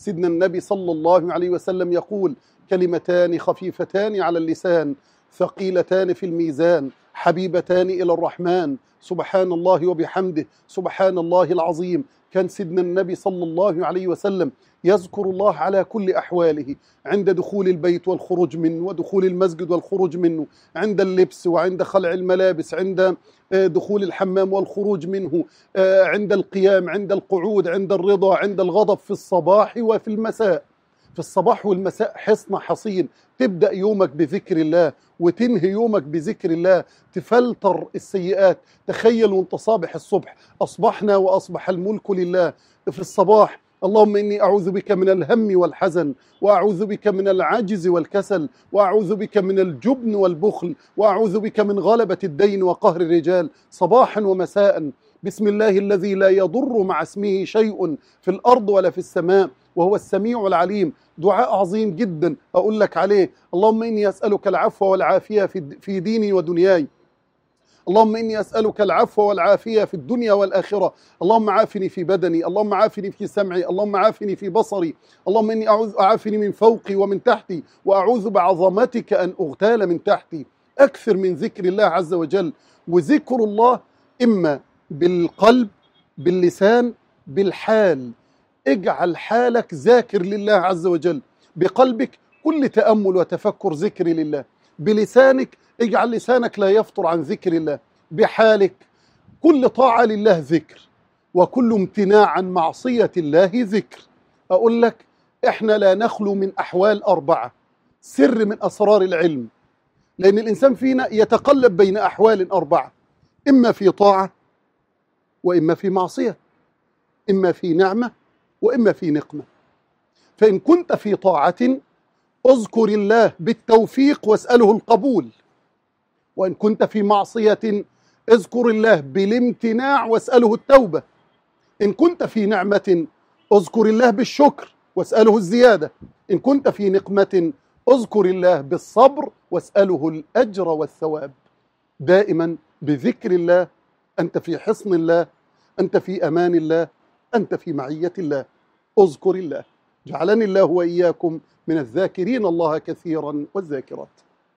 سيدنا النبي صلى الله عليه وسلم يقول: كلمتان خفيفتان على اللسان ثقيلتان في الميزان حبيبتان إلى الرحمن سبحان الله وبحمده سبحان الله العظيم. كان سيدنا النبي صلى الله عليه وسلم يذكر الله على كل أحواله، عند دخول البيت والخروج منه، ودخول المسجد والخروج منه، عند اللبس وعند خلع الملابس، عند دخول الحمام والخروج منه، عند القيام، عند القعود، عند الرضا، عند الغضب، في الصباح وفي المساء. في الصباح والمساء حصن حصين، تبدأ يومك بذكر الله وتنهي يومك بذكر الله، تفلتر السيئات. تخيل وانت صابح الصبح: أصبحنا وأصبح الملك لله. في الصباح: اللهم إني أعوذ بك من الهم والحزن، وأعوذ بك من العجز والكسل، وأعوذ بك من الجبن والبخل، وأعوذ بك من غلبة الدين وقهر الرجال. صباحا ومساء بسم الله الذي لا يضر مع اسمه شيء في الأرض ولا في السماء وهو السميع العليم. دعاء عظيم جدا أقول لك عليه: اللهم إني أسألك العفو والعافية في ديني ودنياي. اللهم إني أسألك العفو والعافية في الدنيا والآخرة. اللهم عافني في بدني، اللهم عافني في سمعي، اللهم عافني في بصري، اللهم إني أعافني من فوقي ومن تحتي، وأعوذ بعظمتك أن أغتال من تحتي. أكثر من ذكر الله عز وجل. وذكر الله إما بالقلب، باللسان، بالحال. اجعل حالك ذاكر لله عز وجل. بقلبك كل تأمل وتفكر ذكر لله. بلسانك اجعل لسانك لا يفطر عن ذكر الله. بحالك كل طاعة لله ذكر، وكل امتناع عن معصية الله ذكر. أقول لك: إحنا لا نخلو من أحوال أربعة، سر من أسرار العلم، لأن الإنسان فينا يتقلب بين أحوال أربعة: إما في طاعة، وإما في معصية، إما في نعمة، وإما في نقمة. فإن كنت في طاعة اذكر الله بالتوفيق واسأله القبول، وإن كنت في معصية اذكر الله بالامتناع واسأله التوبة. إن كنت في نعمة اذكر الله بالشكر واسأله الزيادة. إن كنت في نقمة اذكر الله بالصبر واسأله الأجر والثواب. دائما بذكر الله أنت في حصن الله، أنت في أمان الله، أنت في معية الله. اذكر الله. جعلني الله وإياكم من الذاكرين الله كثيرا والذاكرات.